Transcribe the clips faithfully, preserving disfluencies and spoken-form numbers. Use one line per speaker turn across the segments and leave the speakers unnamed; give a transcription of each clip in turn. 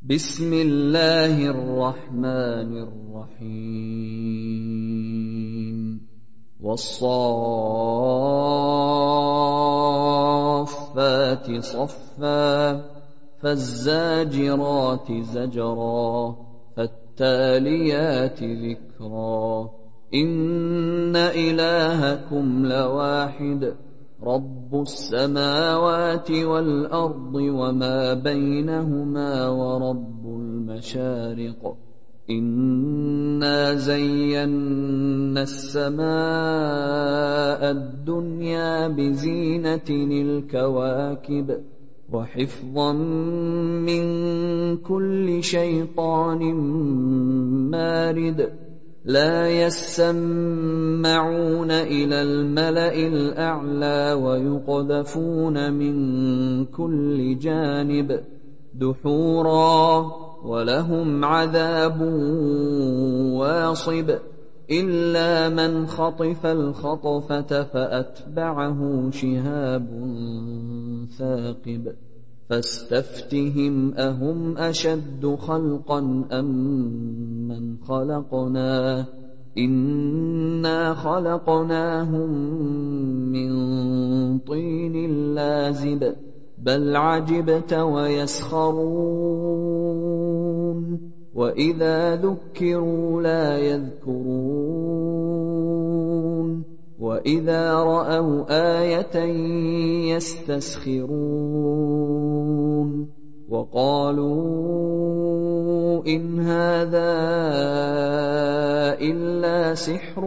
بسم الله الرحمن الرحيم والصافات صفا فالزاجرات زجرا فالتاليات ذكرا إن إلهكم لواحد رب السماوات والأرض وما بينهما ورب المشارق إنا زينا السماء الدنيا بزينة الكواكب وحفظا من كل شيطان مارد لا يسمعون إلى الملأ الأعلى ويقذفون من كل جانب دحورا ولهم عذاب واصب إلا من خطف الخطفة فأتبعه شهاب ثاقب فاستفتهم أهم أشد خلقا أم من خلقنا إنا خلقناهم من طين لازب بل عجبت ويسخرون وإذا ذكروا لا يذكرون وإذا رأوا آية يستسخرون وقالوا إن هذا إلا سحر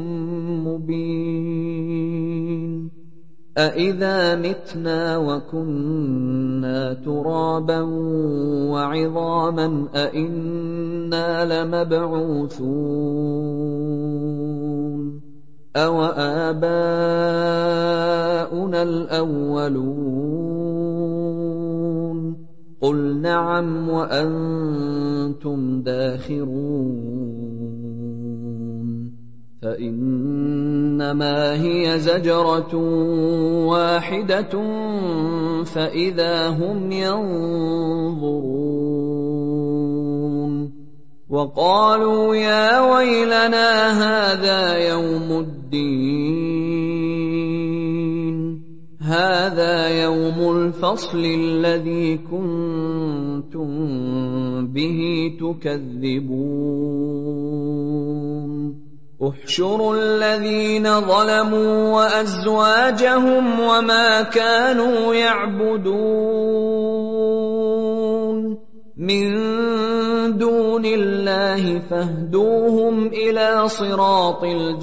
مبين أإذا متنا وكنا ترابا وعظاما أإنا لمبعوثون أو آباؤنا الأولون قل نعم وأنتم داخرون فإنما هي زجرة واحدة فإذا هم ينظرون وقالوا يا ويلنا هذا يوم الدين هذا يوم الفصل الذي كنتم به تكذبون احشروا الذين ظلموا وأزواجهم وما كانوا يعبدون من دون الله فاهدوهم إلى صراط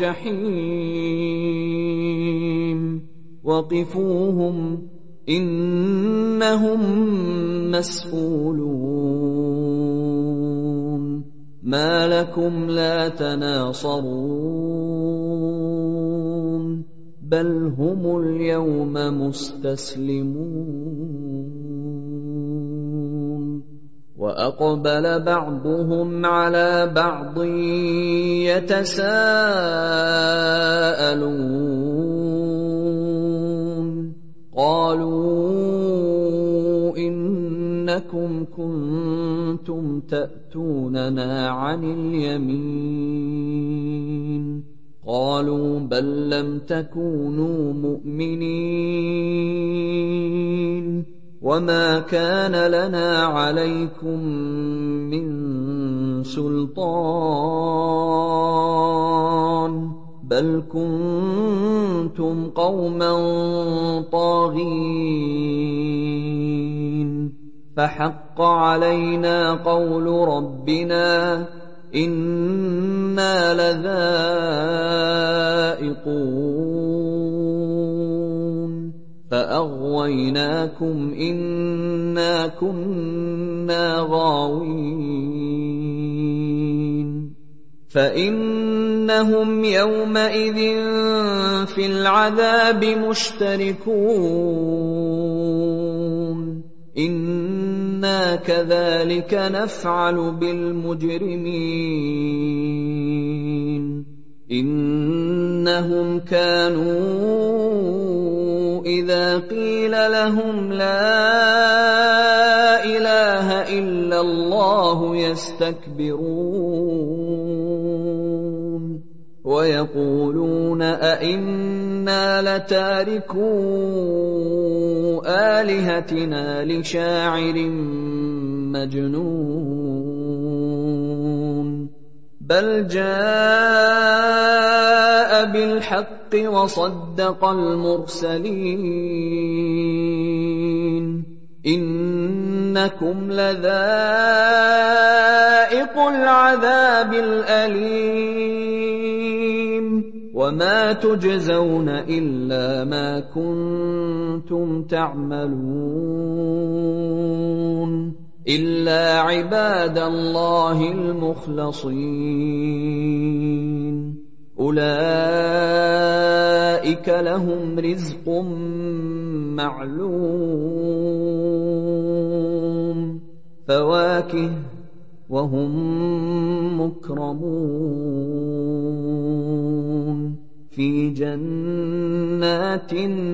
الجحيم وقفوهم إنهم مسئولون ما لكم لا تناصرون بل هم اليوم مستسلمون وأقبل بعضهم على بعض يتساءلون قالوا إنكم كنتم تأتوننا عن اليمين قالوا بل لم تكونوا مؤمنين وما كان لنا عليكم من سلطان بل كنتم قوما طاغين فحق علينا قول ربنا إنا لذائقون فأغويناكم إنا كنا غاوين فإنهم يومئذ في العذاب مشتركون إنا كذلك نفعل بالمجرمين إنهم كانوا إذا قيل لهم لا إله إلا الله يستكبرون ويقولون أئنا لتاركو آلهتنا لشاعر مجنون بل جاء بالحق وصدق المرسلين إنكم لذائق العذاب الأليم وما تجزون إلا ما كنتم تعملون إلا عباد الله المخلصين أولئك لهم رزق معلوم فواكه وهم مكرمون في جنات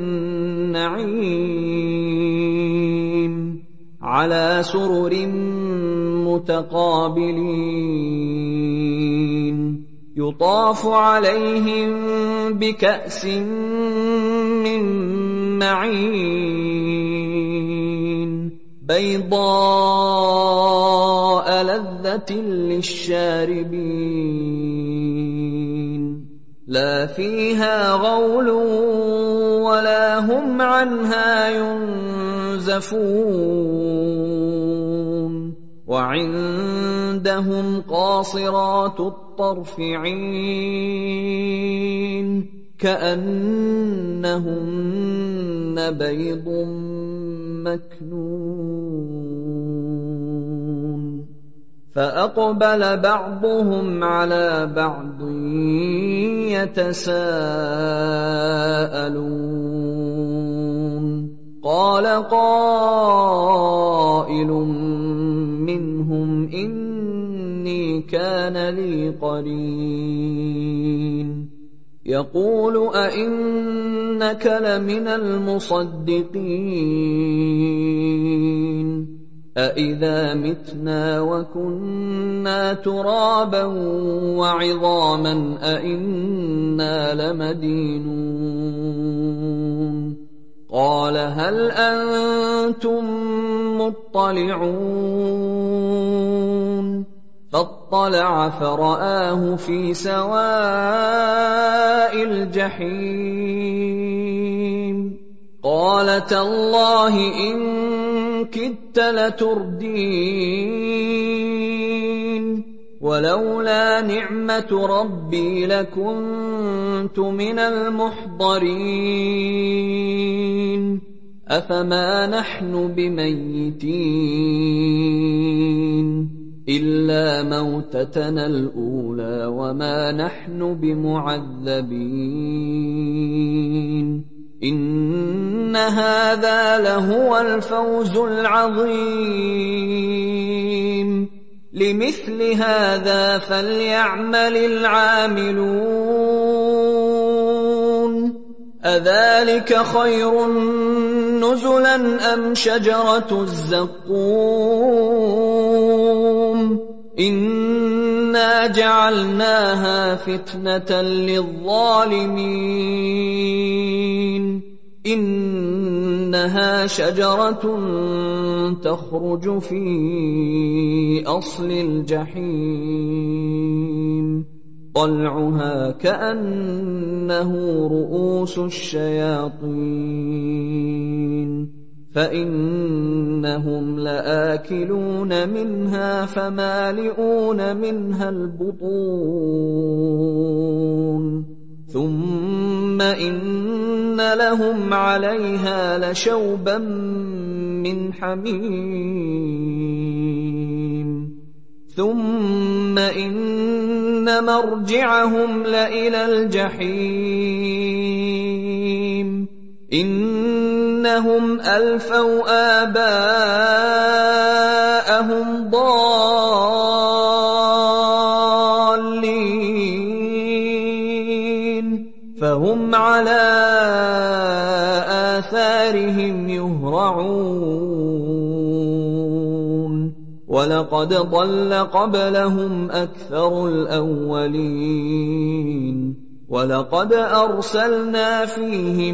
النعيم على سرر متقابلين يطاف عليهم بكأس من معين بيضاء لذة للشاربين لا فيها غول ولا هم عنها ينزفون وعندهم قاصرات الطرف عين كأنهن بيض مكنون فأقبل بعضهم على بعض يتساءلون قال قائل منهم إني كان لي قرين يقول أئنك لمن المصدقين أإذا متنا وكنا ترابا وعظاما أئنا لمدينون قال هل أنتم مطلعون فاطلع فرآه في سواء الجحيم قال تالله إن كدت لتردين ولولا نعمة ربي لكنت من المحضرين أفما نحن بميتين إلا موتتنا الأولى وما نحن بمعذبين إن هذا لهو الفوز العظيم لمثل هذا فليعمل العاملون أذلك خير نزلا أم شجرة الزقوم إنا جعلناها فتنة للظالمين إنها شجرة تخرج في أصل الجحيم طلعها كأنه رؤوس الشياطين فإنهم لآكلون منها فمالئون منها البطون ثم إن لهم عليها لشوبا من حميم ثم إن مرجعهم لإلى الجحيم إنهم ألفوا آباءهم ضالين فهم على آثارهم يهرعون وَلَقَدْ ضَلَّ قَبْلَهُمْ أَكْثَرُ الْأَوَّلِينَ وَلَقَدْ أَرْسَلْنَا فِيهِم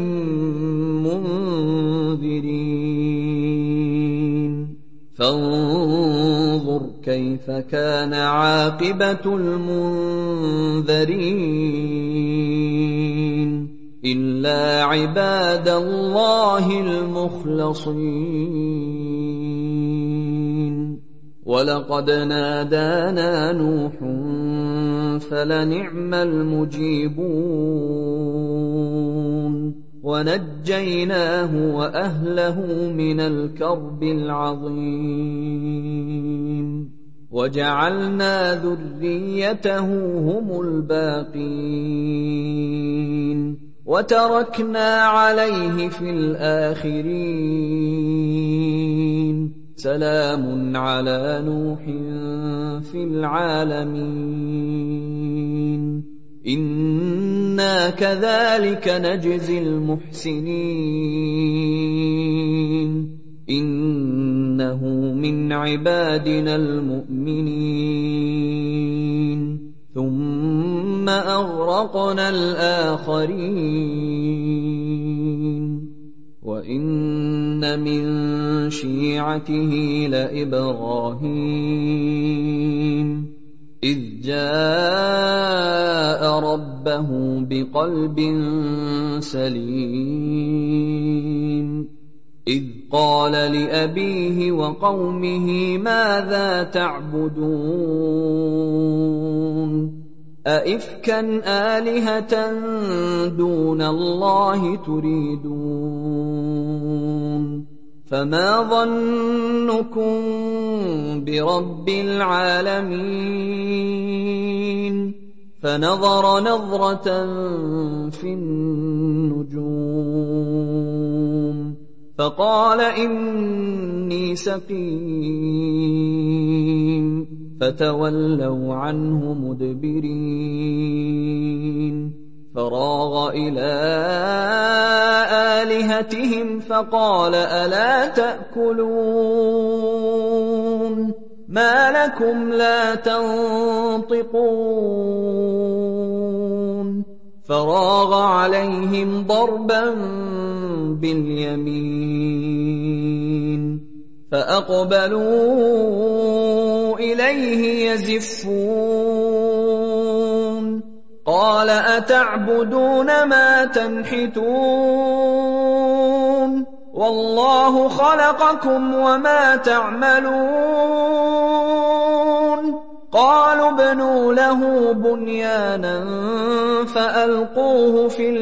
مُّنذِرِينَ فَانظُرْ كَيْفَ كَانَ عَاقِبَةُ الْمُنذَرِينَ إِلَّا عِبَادَ اللَّهِ الْمُخْلَصِينَ وَلَقَدْ نَادَانَا نُوحٌ فَلَنِعْمَ الْمُجِيبُونَ وَنَجَّيْنَاهُ وَأَهْلَهُ مِنَ الْكَرْبِ الْعَظِيمِ وَجَعَلْنَا ذُرِّيَّتَهُ هُمُ الْبَاقِينَ وَتَرَكْنَا عَلَيْهِ فِي الْآخِرِينَ سَلَامٌ عَلَىٰ نُوحٍ فِي الْعَالَمِينَ إِنَّا كَذَٰلِكَ نَجْزِي الْمُحْسِنِينَ إِنَّهُ مِنْ عِبَادِنَا الْمُؤْمِنِينَ ثُمَّ أَغْرَقْنَا الْآخَرِينَ وَإِنَّ مِن شِيعَتِهِ لَإِبْرَاهِيمَ إِذْ جَاءَ رَبَّهُ بِقَلْبٍ سَلِيمٍ إِذْ قَالَ لِأَبِيهِ وَقَوْمِهِ مَاذَا تَعْبُدُونَ أَئِفْكًا آلِهَةً دُونَ اللَّهِ تُرِيدُونَ فَمَا ظَنُّكُم بِرَبِّ الْعَالَمِينَ فَنَظَرَ نَظْرَةً فِي النُّجُومِ فَقَالَ إِنِّي سَقِيمٌ فَتَوَلَّوْا عَنْهُ مُدْبِرِينَ فَرَاغَ إِلَىٰ آلِهَتِهِمْ فَقَالَ أَلَا تَأْكُلُونَ مَا لَكُمْ لَا تَنطِقُونَ فَرَاغَ عَلَيْهِمْ ضَرْبًا بِالْيَمِينِ فَأَقْبَلُوا إِلَيْهِ يَزِفُّونَ قَالَ أَتَعْبُدُونَ مَا تَنْحِتُونَ وَاللَّهُ خَلَقَكُمْ وَمَا تَعْمَلُونَ قَالُوا ابْنُوا لَهُ بُنْيَانًا فَأَلْقُوهُ فِي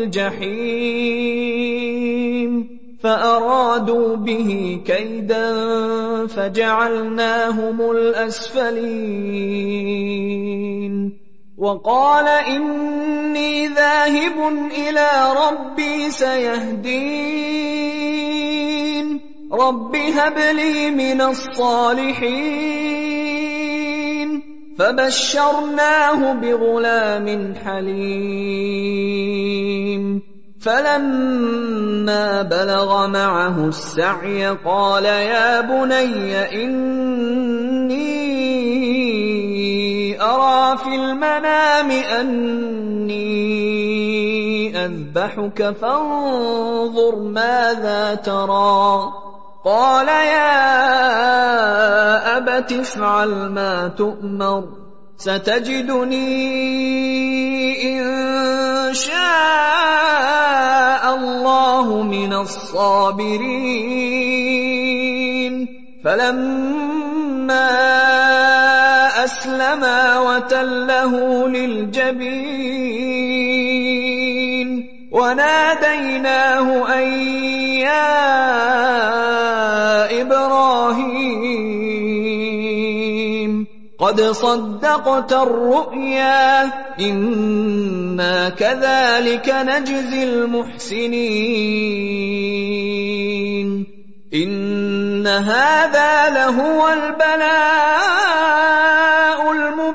الْجَحِيمِ فَأَرَادُوا بِهِ كَيْدًا فَجَعَلْنَاهُمُ الْأَسْفَلِينَ وَقَالَ إِنِّي ذَاهِبٌ إِلَىٰ رَبِّي سَيَهْدِينِ رَبِّ هَبْ لِي مِنَ الصَّالِحِينَ فَبَشَّرْنَاهُ بِغُلَامٍ حَلِيمٍ فَلَمَّا بَلَغَ مَعَهُ السَّعْيَ قَالَ يَا بُنَيَّ إِنِّي أَرَىٰ فِي الْمَنَامِ أَنِّي أَذْبَحُكَ فَانظُرْ مَاذَا تَرَىٰ قَالَ يَا أَبَتِ افْعَلْ مَا تُؤْمَرُ سَتَجِدُنِي إِن شَاءَ اللَّهُ مِنَ الصَّابِرِينَ فَلَمَّا أَسْلَمَا وَتَلَّهُ لِلْجَبِينِ وَنَادَيْنَاهُ أَن يَا إِبْرَاهِيمُ قَدْ صَدَّقْتَ الرُّؤْيَا إِنَّا كَذَٰلِكَ نَجْزِي الْمُحْسِنِينَ إِنَّ هَٰذَا لَهُوَ الْبَلَاءُ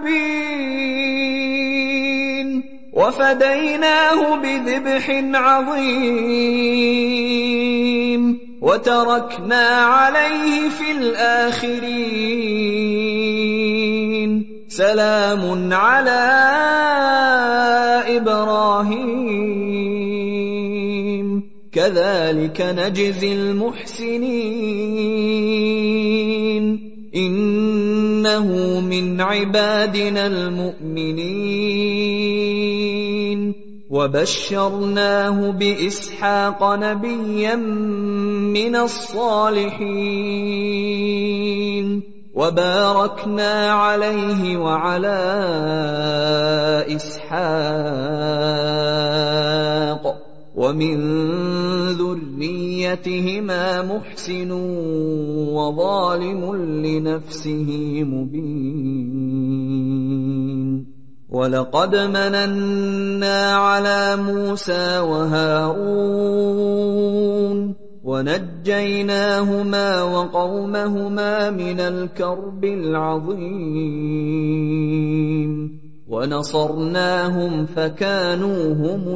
الْمُبِينُ وَفَدَيْنَاهُ بِذِبْحٍ عَظِيمٍ وَتَرَكْنَا عَلَيْهِ فِي الْآخِرِينَ سلام على إبراهيم كذلك نجزي المحسنين إنه من عبادنا المؤمنين وبشرناه بإسحاق نبيا من الصالحين وباركنا عليه وعلى إسحاق ومن ذريتهما محسن وظالم لنفسه مبين ولقد مننا على موسى وهارون ونجيناهما وقومهما من الكرب العظيم ونصرناهم فكانوا هم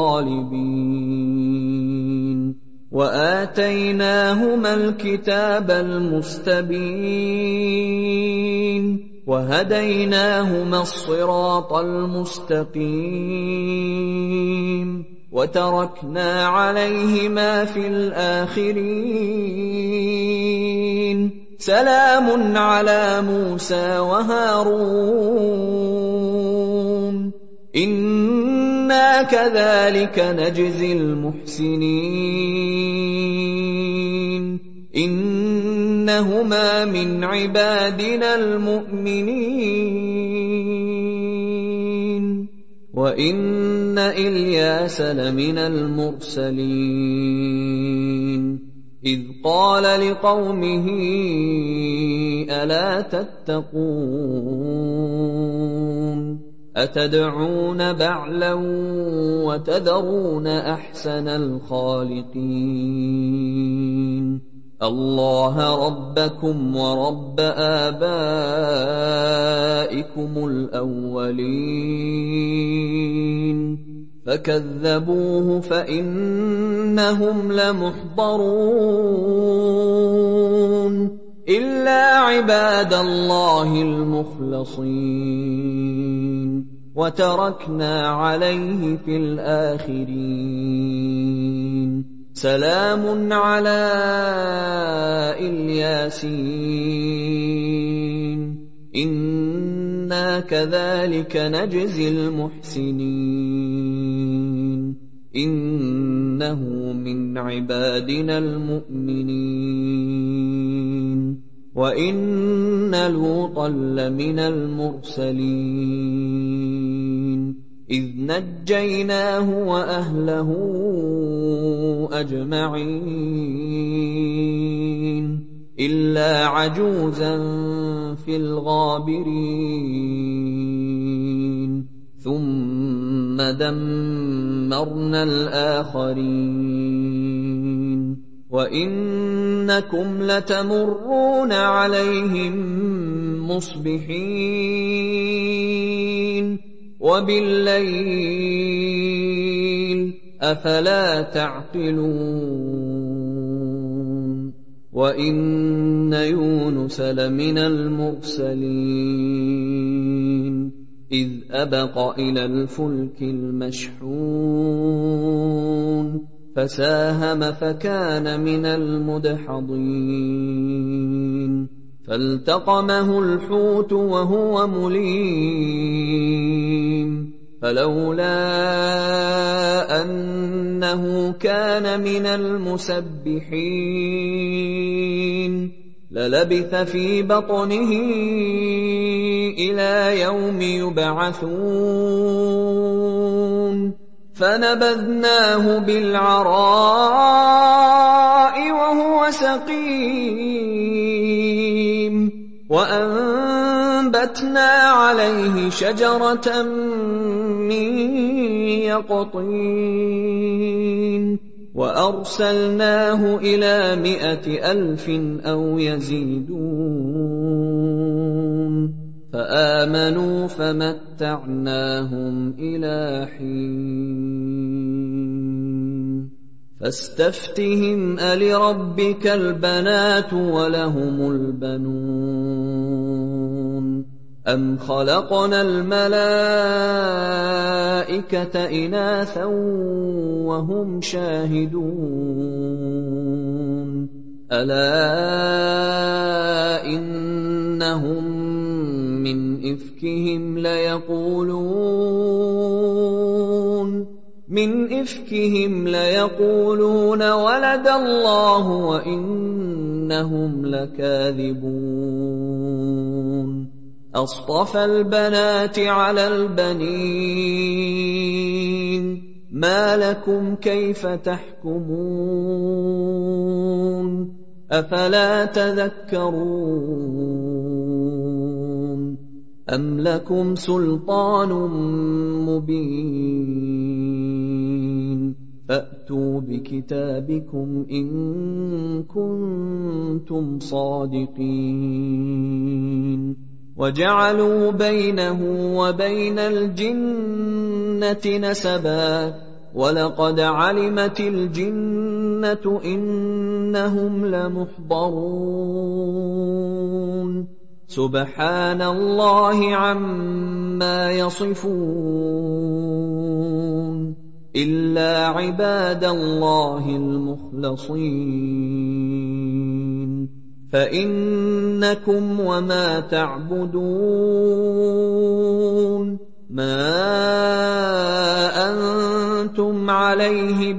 الغالبين وآتيناهما الكتاب المستبين وهديناهما الصراط المستقيم وتركنا عليهما في الآخرين سلام على موسى وهارون إنا كذلك نجزي المحسنين إنهما من عبادنا المؤمنين وإن إلياس لمن المرسلين إذ قال لقومه ألا تتقون أتدعون بعلا وتذرون أحسن الخالقين الله ربكم ورب آبائكم الأولين فكذبوه فإنهم لمحضرون إلا عباد الله المخلصين وتركنا عليه في الآخرين سلام على الياسين إنا كذلك نجزي المحسنين إنه من عبادنا المؤمنين وإن لوطا لمن المرسلين إذ نجيناه وأهله أجمعين إلا عجوزا في الغابرين ثم دمرنا الآخرين وإنكم لتمرون عليهم مصبحين وبالليل أفلا تعقلون وإن يونس لمن المرسلين إذ أبق إلى الفلك المشحون فساهم فكان من المدحضين فالتقمه الحوت وهو مليم فلولا أنه كان من المسبحين للبث في بطنه إلى يوم يبعثون فنبذناه بالعراء وهو سقيم وأنبتنا عليه شجرة من يقطين وأرسلناه إلى مائة ألف أو يزيدون فآمنوا فمتعناهم إلى حين فاستفتهم ألربك البنات ولهم البنون أَمْ خَلَقْنَا الْمَلَائِكَةَ إِنَاثًا وَهُمْ شَاهِدُونَ أَلَا إِنَّهُمْ مِنْ إِفْكِهِمْ لَيَقُولُونَ مِنْ إِفْكِهِمْ لَيَقُولُونَ وَلَدَ اللَّهُ وَإِنَّهُمْ لَكَاذِبُونَ أَصْطَفَى الْبَنَاتِ عَلَى الْبَنِينَ مَا لَكُمْ كَيْفَ تَحْكُمُونَ أَفَلَا تَذَكَّرُونَ أَمْ لَكُمْ سُلْطَانٌ مُّبِينٌ فَأْتُوا بِكِتَابِكُمْ إِن كُنتُمْ صَادِقِينَ وَجَعَلُوا بَيْنَهُ وَبَيْنَ الْجِنَّةِ نَسَبًا وَلَقَدْ عَلِمَتِ الْجِنَّةُ إِنَّهُمْ لَمُحْضَرُونَ سُبْحَانَ اللَّهِ عَمَّا يَصِفُونَ إِلَّا عِبَادَ اللَّهِ الْمُخْلَصِينَ فَإِنَّكُمْ وَمَا تَعْبُدُونَ مَا أَنتُمْ عَلَيْهِ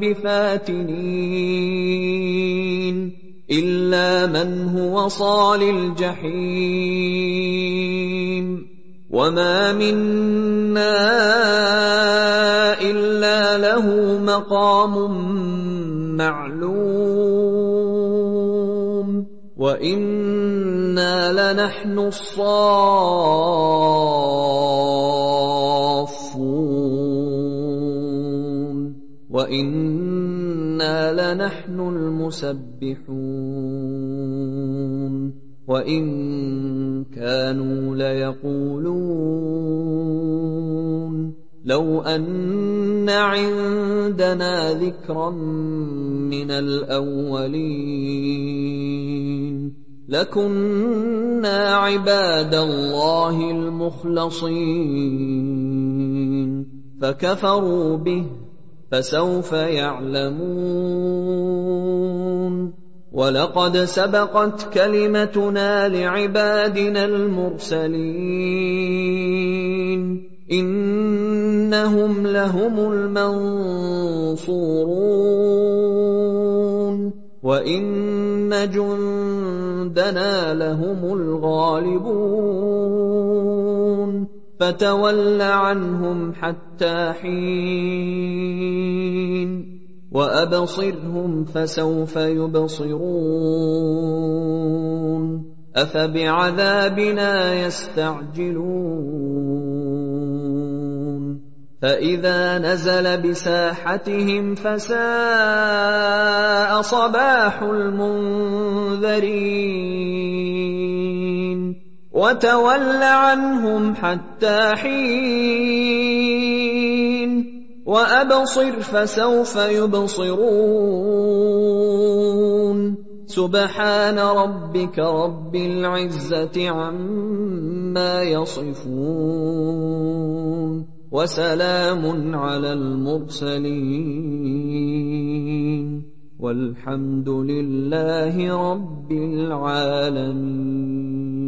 بِفَاتِنِينَ إِلَّا مَنْ هُوَ صَالِ الْجَحِيمِ وَمَا مِنَّا إِلَّا لَهُ مَقَامٌ مَّعْلُومٌ وَإِنَّا لَنَحْنُ الصَّافُّونَ وَإِنَّا لَنَحْنُ الْمُسَبِّحُونَ وَإِن كَانُوا لَيَقُولُونَ لَوْ أَنَّ عِندَنَا ذِكْرًا مِّنَ الْأَوَّلِينَ لَكُنَّا عِبَادَ اللَّهِ الْمُخْلَصِينَ فَكَفَرُوا بِهِ فَسَوْفَ يَعْلَمُونَ وَلَقَدْ سَبَقَتْ كَلِمَتُنَا لِعِبَادِنَا الْمُرْسَلِينَ إِنَّهُمْ لَهُمُ الْمَنصُورُونَ وَإِنَّ جُندَنَا لَهُمُ الْغَالِبُونَ فَتَوَلَّ عَنْهُمْ حَتَّىٰ حِينٍ وَأَبْصِرْهُمْ فَسَوْفَ يُبْصِرُونَ أَفَبِعَذَابِنَا يَسْتَعْجِلُونَ فَإِذَا نَزَلَ بِسَاحَتِهِمْ فَسَاءَ صَبَاحُ الْمُنذَرِينَ وَتَوَلَّ عَنْهُمْ حَتَّىٰ حِينٍ وَأَبْصِرْ فَسَوْفَ يُبْصِرُونَ سُبْحَانَ رَبِّكَ رَبِّ الْعِزَّةِ عَمَّا يَصِفُونَ وَسَلَامٌ عَلَى الْمُرْسَلِينَ وَالْحَمْدُ لِلَّهِ رَبِّ الْعَالَمِينَ.